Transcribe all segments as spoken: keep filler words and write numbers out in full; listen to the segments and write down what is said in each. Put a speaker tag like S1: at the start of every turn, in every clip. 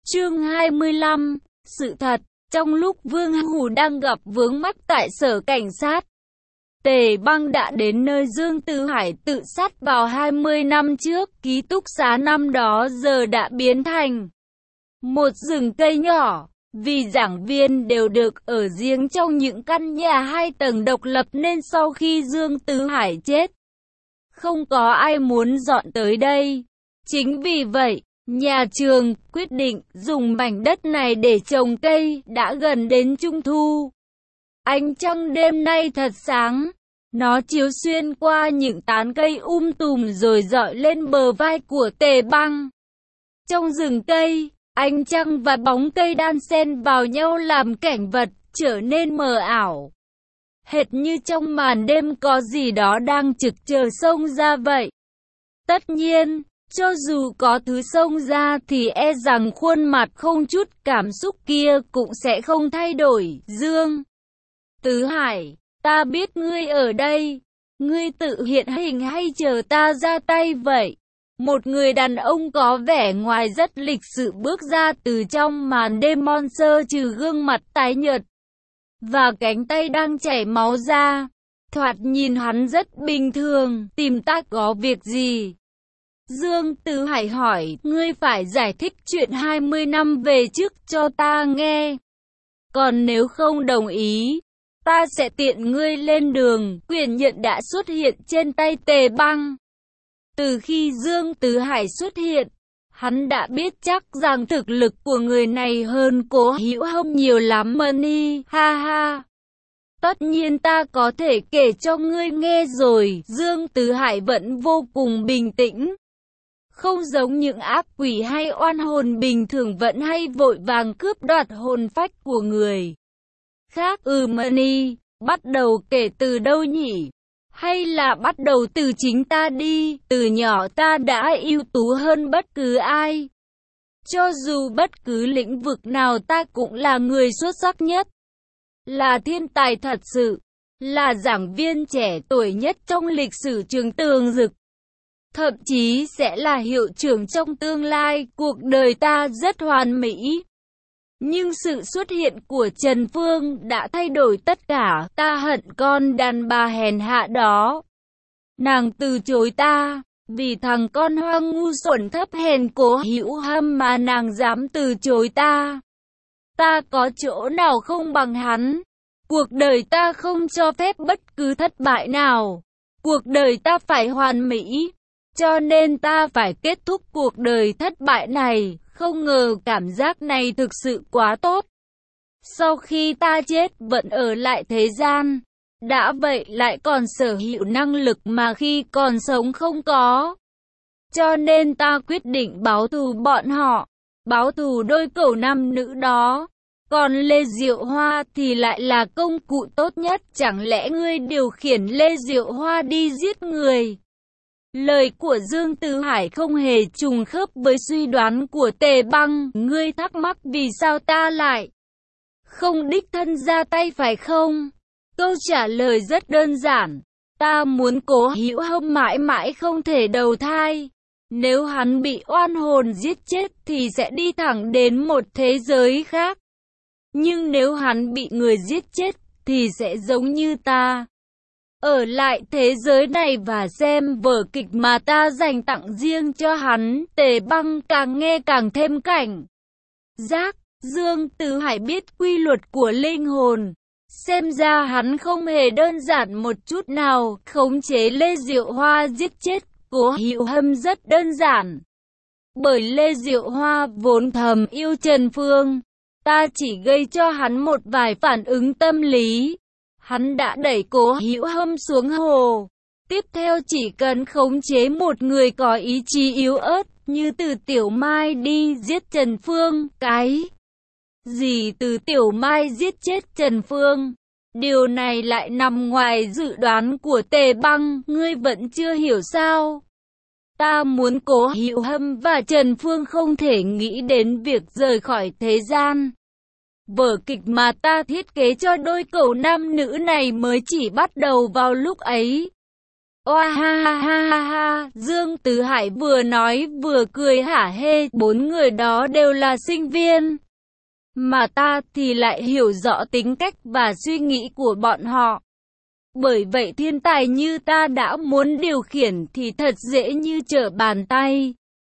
S1: Chương hai mươi lăm. Sự thật, trong lúc Vương Hủ đang gặp vướng mắc tại sở cảnh sát, Tề Băng đã đến nơi Dương Tử Hải tự sát vào hai mươi năm trước. Ký túc xá năm đó giờ đã biến thành một rừng cây nhỏ, vì giảng viên đều được ở riêng trong những căn nhà hai tầng độc lập nên sau khi Dương Tử Hải chết, không có ai muốn dọn tới đây. Chính vì vậy, nhà trường quyết định dùng mảnh đất này để trồng cây. Đã gần đến Trung Thu, ánh trăng đêm nay thật sáng, nó chiếu xuyên qua những tán cây um tùm rồi rọi lên bờ vai của Tề Băng. Trong rừng cây, ánh trăng và bóng cây đan xen vào nhau làm cảnh vật trở nên mờ ảo, hệt như trong màn đêm có gì đó đang trực chờ xông ra vậy. Tất nhiên, cho dù có thứ xông ra thì e rằng khuôn mặt không chút cảm xúc kia cũng sẽ không thay đổi. Dương Tử Hải, ta biết ngươi ở đây. Ngươi tự hiện hình hay chờ ta ra tay vậy? Một người đàn ông có vẻ ngoài rất lịch sự bước ra từ trong màn đêm mon sơ, trừ gương mặt tái nhợt và cánh tay đang chảy máu ra. Thoạt nhìn hắn rất bình thường. Tìm ta có việc gì? Dương Tử Hải hỏi. Ngươi phải giải thích chuyện hai mươi năm về trước cho ta nghe. Còn nếu không đồng ý, ta sẽ tiện ngươi lên đường. Quyền nhận đã xuất hiện trên tay Tề Băng. Từ khi Dương Tử Hải xuất hiện, hắn đã biết chắc rằng thực lực của người này hơn Cố Hữu Hâm nhiều lắm. Money, ha ha. Tất nhiên ta có thể kể cho ngươi nghe rồi. Dương Tử Hải vẫn vô cùng bình tĩnh. Không giống những ác quỷ hay oan hồn bình thường vẫn hay vội vàng cướp đoạt hồn phách của người khác. Ừ Money, bắt đầu kể từ đâu nhỉ? Hay là bắt đầu từ chính ta đi? Từ nhỏ ta đã ưu tú hơn bất cứ ai. Cho dù bất cứ lĩnh vực nào ta cũng là người xuất sắc nhất. Là thiên tài thật sự. Là giảng viên trẻ tuổi nhất trong lịch sử trường Tường Dực. Thậm chí sẽ là hiệu trưởng trong tương lai. Cuộc đời ta rất hoàn mỹ. Nhưng sự xuất hiện của Trần Phương đã thay đổi tất cả. Ta hận con đàn bà hèn hạ đó. Nàng từ chối ta. Vì thằng con hoang ngu xuẩn thấp hèn Cố Hữu Hâm mà nàng dám từ chối ta. Ta có chỗ nào không bằng hắn? Cuộc đời ta không cho phép bất cứ thất bại nào. Cuộc đời ta phải hoàn mỹ. Cho nên ta phải kết thúc cuộc đời thất bại này. Không ngờ cảm giác này thực sự quá tốt. Sau khi ta chết vẫn ở lại thế gian. Đã vậy lại còn sở hữu năng lực mà khi còn sống không có. Cho nên ta quyết định báo thù bọn họ. Báo thù đôi cẩu nam nữ đó. Còn Lê Diệu Hoa thì lại là công cụ tốt nhất. Chẳng lẽ ngươi điều khiển Lê Diệu Hoa đi giết người? Lời của Dương Tử Hải không hề trùng khớp với suy đoán của Tề Băng. Ngươi thắc mắc vì sao ta lại không đích thân ra tay phải không? Câu trả lời rất đơn giản. Ta muốn Cố Hữu Hâm mãi mãi không thể đầu thai. Nếu hắn bị oan hồn giết chết thì sẽ đi thẳng đến một thế giới khác. Nhưng nếu hắn bị người giết chết thì sẽ giống như ta, ở lại thế giới này và xem vở kịch mà ta dành tặng riêng cho hắn. Tề Băng càng nghe càng thêm cảnh giác. Dương Tử Hải biết quy luật của linh hồn. Xem ra hắn không hề đơn giản một chút nào. Khống chế Lê Diệu Hoa giết chết Cố Hữu Hâm rất đơn giản. Bởi Lê Diệu Hoa vốn thầm yêu Trần Phương. Ta chỉ gây cho hắn một vài phản ứng tâm lý. Hắn đã đẩy Cố Hữu Hâm xuống hồ. Tiếp theo chỉ cần khống chế một người có ý chí yếu ớt như Từ Tiểu Mai đi giết Trần Phương. Cái gì Từ Tiểu Mai giết chết Trần Phương? Điều này lại nằm ngoài dự đoán của Tề Băng. Ngươi vẫn chưa hiểu sao? Ta muốn Cố Hữu Hâm và Trần Phương không thể nghĩ đến việc rời khỏi thế gian. Vở kịch mà ta thiết kế cho đôi cẩu nam nữ này mới chỉ bắt đầu vào lúc ấy. Oa ha ha ha ha ha, Dương Tử Hải vừa nói vừa cười hả hê, bốn người đó đều là sinh viên. Mà ta thì lại hiểu rõ tính cách và suy nghĩ của bọn họ. Bởi vậy thiên tài như ta đã muốn điều khiển thì thật dễ như trở bàn tay.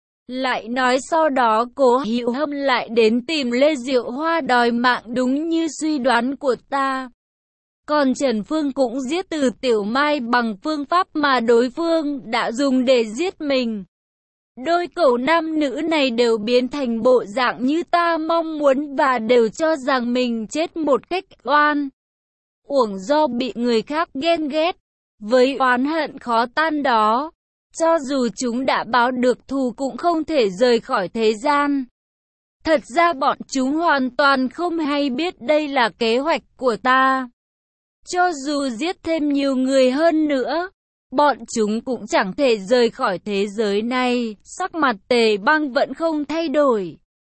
S1: Lại nói sau đó Cố Hữu Hâm lại đến tìm Lê Diệu Hoa đòi mạng đúng như suy đoán của ta. Còn Trần Phương cũng giết Từ Tiểu Mai bằng phương pháp mà đối phương đã dùng để giết mình. Đôi cậu nam nữ này đều biến thành bộ dạng như ta mong muốn và đều cho rằng mình chết một cách oan uổng do bị người khác ghen ghét. Với oán hận khó tan đó, cho dù chúng đã báo được thù cũng không thể rời khỏi thế gian. Thật ra bọn chúng hoàn toàn không hay biết đây là kế hoạch của ta. Cho dù giết thêm nhiều người hơn nữa, bọn chúng cũng chẳng thể rời khỏi thế giới này. Sắc mặt Tề Băng vẫn không thay đổi.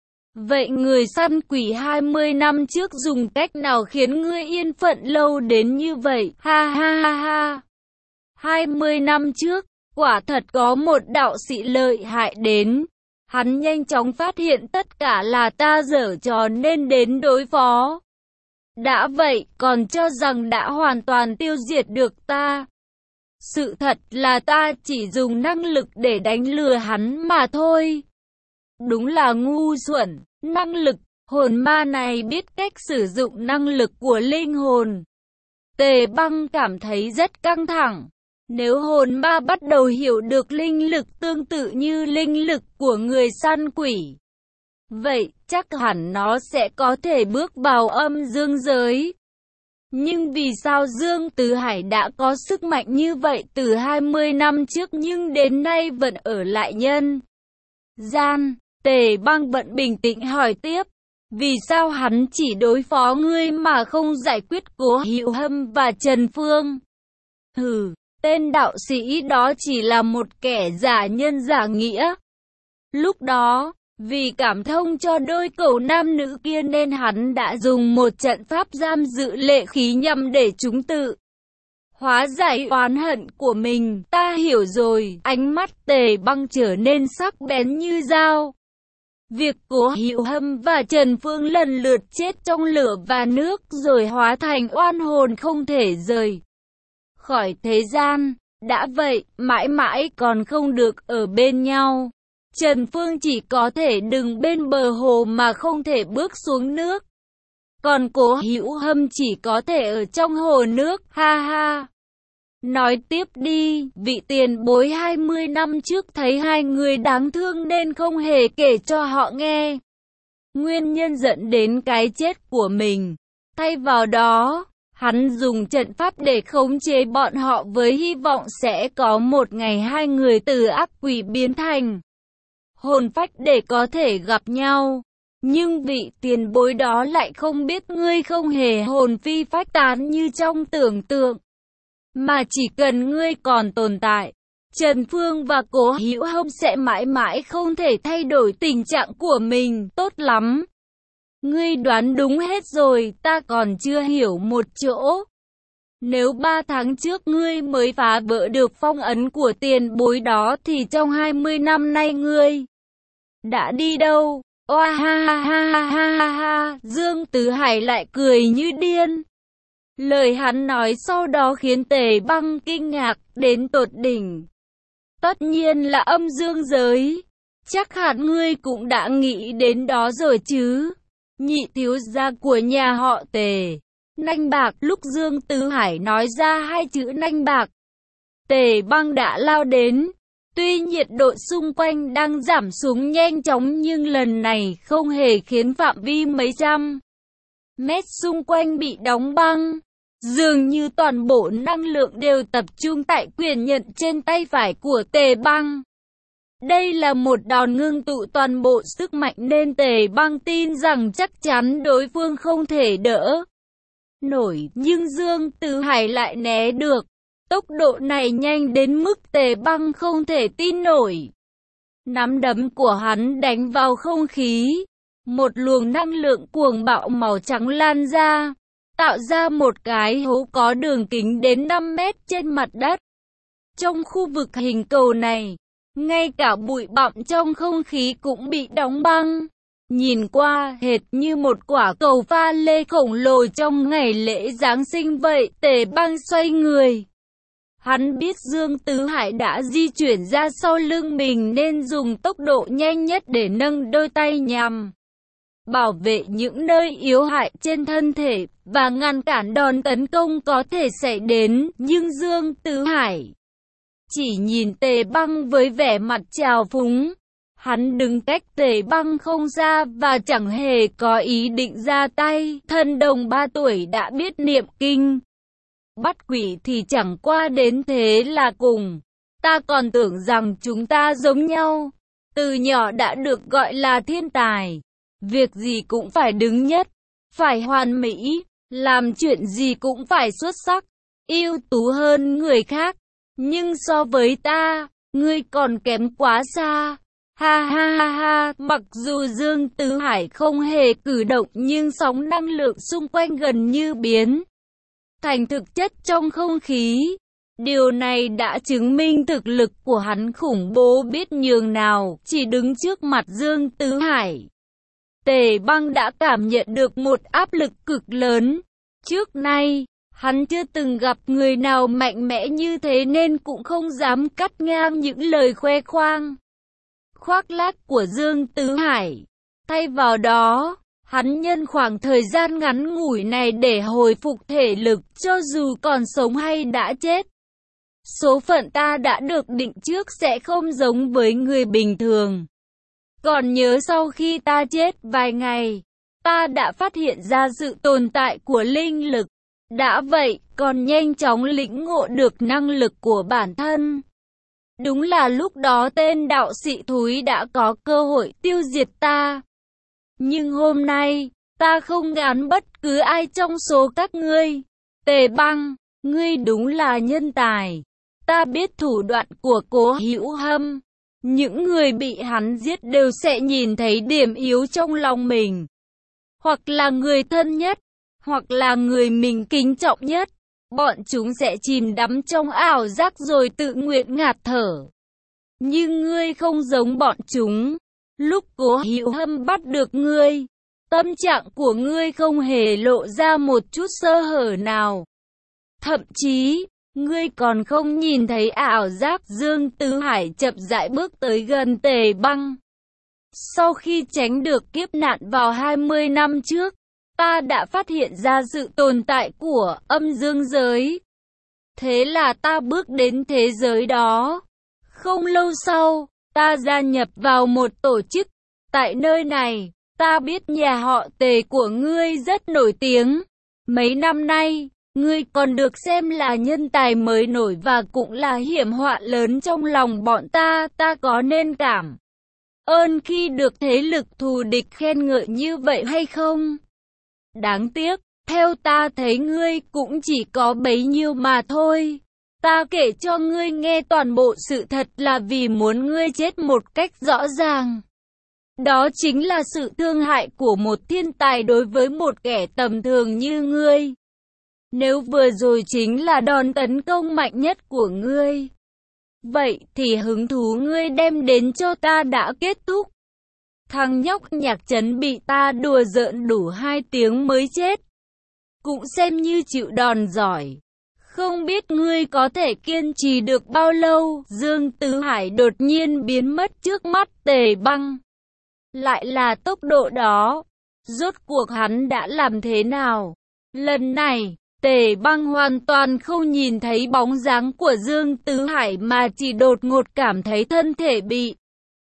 S1: Vậy người săn quỷ hai mươi năm trước dùng cách nào khiến ngươi yên phận lâu đến như vậy? Ha ha ha ha. hai mươi năm trước, quả thật có một đạo sĩ lợi hại đến. Hắn nhanh chóng phát hiện tất cả là ta giở trò nên đến đối phó. Đã vậy, còn cho rằng đã hoàn toàn tiêu diệt được ta. Sự thật là ta chỉ dùng năng lực để đánh lừa hắn mà thôi. Đúng là ngu xuẩn, năng lực, hồn ma này biết cách sử dụng năng lực của linh hồn. Tề Băng cảm thấy rất căng thẳng. Nếu hồn ma bắt đầu hiểu được linh lực tương tự như linh lực của người săn quỷ, vậy chắc hẳn nó sẽ có thể bước vào âm dương giới. Nhưng vì sao Dương Tử Hải đã có sức mạnh như vậy từ hai mươi năm trước nhưng đến nay vẫn ở lại nhân gian? Tề Băng vẫn bình tĩnh hỏi tiếp. Vì sao hắn chỉ đối phó ngươi mà không giải quyết Cố Hữu Hâm và Trần Phương? Hừ, tên đạo sĩ đó chỉ là một kẻ giả nhân giả nghĩa. Lúc đó, vì cảm thông cho đôi cậu nam nữ kia nên hắn đã dùng một trận pháp giam giữ lệ khí nhằm để chúng tự hóa giải oán hận của mình. Ta hiểu rồi. Ánh mắt Tề Băng trở nên sắc bén như dao. Việc Cố Hữu Hâm và Trần Phương lần lượt chết trong lửa và nước rồi hóa thành oan hồn không thể rời khỏi thế gian. Đã vậy, mãi mãi còn không được ở bên nhau. Trần Phương chỉ có thể đứng bên bờ hồ mà không thể bước xuống nước. Còn Cố Hữu Hâm chỉ có thể ở trong hồ nước. Ha ha. Nói tiếp đi. Vị tiền bối hai mươi năm trước thấy hai người đáng thương nên không hề kể cho họ nghe nguyên nhân dẫn đến cái chết của mình. Thay vào đó, hắn dùng trận pháp để khống chế bọn họ với hy vọng sẽ có một ngày hai người từ ác quỷ biến thành hồn phách để có thể gặp nhau. Nhưng vị tiền bối đó lại không biết ngươi không hề hồn phi phách tán như trong tưởng tượng, mà chỉ cần ngươi còn tồn tại, Trần Phương và Cố Hữu Hâm sẽ mãi mãi không thể thay đổi tình trạng của mình. Tốt lắm. Ngươi đoán đúng hết rồi, ta còn chưa hiểu một chỗ. Nếu ba tháng trước ngươi mới phá vỡ được phong ấn của tiền bối đó thì trong hai mươi năm nay ngươi đã đi đâu? Oa ha ha ha ha ha ha ha. Dương Tử Hải lại cười như điên. Lời hắn nói sau đó khiến Tề Băng kinh ngạc đến tột đỉnh. Tất nhiên là âm dương giới. Chắc hẳn ngươi cũng đã nghĩ đến đó rồi chứ. Nhị thiếu gia của nhà họ Tề, nanh bạc. Lúc Dương Tử Hải nói ra hai chữ nanh bạc, Tề Băng đã lao đến. Tuy nhiệt độ xung quanh đang giảm xuống nhanh chóng nhưng lần này không hề khiến phạm vi mấy trăm mét xung quanh bị đóng băng. Dường như toàn bộ năng lượng đều tập trung tại quyền nhận trên tay phải của Tề Băng. Đây là một đòn ngưng tụ toàn bộ sức mạnh nên Tề Băng tin rằng chắc chắn đối phương không thể đỡ nổi. Nhưng Dương Tử Hải lại né được. Tốc độ này nhanh đến mức Tề Băng không thể tin nổi. Nắm đấm của hắn đánh vào không khí. Một luồng năng lượng cuồng bạo màu trắng lan ra, tạo ra một cái hố có đường kính đến năm mét trên mặt đất. Trong khu vực hình cầu này, ngay cả bụi bặm trong không khí cũng bị đóng băng. Nhìn qua hệt như một quả cầu pha lê khổng lồ trong ngày lễ Giáng sinh vậy. Tề Băng xoay người. Hắn biết Dương Tứ Hải đã di chuyển ra sau lưng mình nên dùng tốc độ nhanh nhất để nâng đôi tay nhằm bảo vệ những nơi yếu hại trên thân thể và ngăn cản đòn tấn công có thể xảy đến. Nhưng Dương Tứ Hải chỉ nhìn Tề Băng với vẻ mặt trào phúng. Hắn đứng cách Tề Băng không xa và chẳng hề có ý định ra tay. Thân đồng ba tuổi đã biết niệm kinh bắt quỷ thì chẳng qua đến thế là cùng. Ta còn tưởng rằng chúng ta giống nhau. Từ nhỏ đã được gọi là thiên tài. Việc gì cũng phải đứng nhất, phải hoàn mỹ, làm chuyện gì cũng phải xuất sắc, ưu tú hơn người khác. Nhưng so với ta, ngươi còn kém quá xa. Ha ha ha ha, mặc dù Dương Tứ Hải không hề cử động nhưng sóng năng lượng xung quanh gần như biến thành thực chất trong không khí. Điều này đã chứng minh thực lực của hắn khủng bố biết nhường nào. Chỉ đứng trước mặt Dương Tứ Hải, Tề Băng đã cảm nhận được một áp lực cực lớn. Trước nay, hắn chưa từng gặp người nào mạnh mẽ như thế nên cũng không dám cắt ngang những lời khoe khoang khoác lác của Dương Tứ Hải. Thay vào đó, hắn nhân khoảng thời gian ngắn ngủi này để hồi phục thể lực. Cho dù còn sống hay đã chết, số phận ta đã được định trước sẽ không giống với người bình thường. Còn nhớ sau khi ta chết vài ngày, ta đã phát hiện ra sự tồn tại của linh lực. Đã vậy, còn nhanh chóng lĩnh ngộ được năng lực của bản thân. Đúng là lúc đó tên đạo sĩ thúi đã có cơ hội tiêu diệt ta. Nhưng hôm nay, ta không gán bất cứ ai trong số các ngươi. Tề Băng, ngươi đúng là nhân tài. Ta biết thủ đoạn của Cố Hữu Hâm. Những người bị hắn giết đều sẽ nhìn thấy điểm yếu trong lòng mình. Hoặc là người thân nhất, hoặc là người mình kính trọng nhất. Bọn chúng sẽ chìm đắm trong ảo giác rồi tự nguyện ngạt thở. Nhưng ngươi không giống bọn chúng. Lúc Cố Hữu Hâm bắt được ngươi, tâm trạng của ngươi không hề lộ ra một chút sơ hở nào. Thậm chí, ngươi còn không nhìn thấy ảo giác. Dương Tứ Hải chậm rãi bước tới gần Tề Băng. Sau khi tránh được kiếp nạn vào hai mươi năm trước, ta đã phát hiện ra sự tồn tại của âm dương giới. Thế là ta bước đến thế giới đó. Không lâu sau, ta gia nhập vào một tổ chức. Tại nơi này, ta biết nhà họ Tề của ngươi rất nổi tiếng. Mấy năm nay, ngươi còn được xem là nhân tài mới nổi và cũng là hiểm họa lớn trong lòng bọn ta. Ta có nên cảm ơn khi được thế lực thù địch khen ngợi như vậy hay không? Đáng tiếc, theo ta thấy ngươi cũng chỉ có bấy nhiêu mà thôi. Ta kể cho ngươi nghe toàn bộ sự thật là vì muốn ngươi chết một cách rõ ràng. Đó chính là sự thương hại của một thiên tài đối với một kẻ tầm thường như ngươi. Nếu vừa rồi chính là đòn tấn công mạnh nhất của ngươi, vậy thì hứng thú ngươi đem đến cho ta đã kết thúc. Thằng nhóc Nhạc Trấn bị ta đùa giỡn đủ hai tiếng mới chết, cũng xem như chịu đòn giỏi. Không biết ngươi có thể kiên trì được bao lâu. Dương Tứ Hải đột nhiên biến mất trước mắt Tề Băng. Lại là tốc độ đó. Rốt cuộc hắn đã làm thế nào? Lần này, Tề Băng hoàn toàn không nhìn thấy bóng dáng của Dương Tứ Hải mà chỉ đột ngột cảm thấy thân thể bị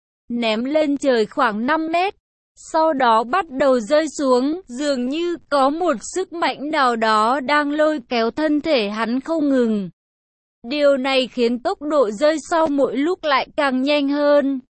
S1: ném lên trời khoảng năm mét. Sau đó bắt đầu rơi xuống, dường như có một sức mạnh nào đó đang lôi kéo thân thể hắn không ngừng. Điều này khiến tốc độ rơi sau mỗi lúc lại càng nhanh hơn.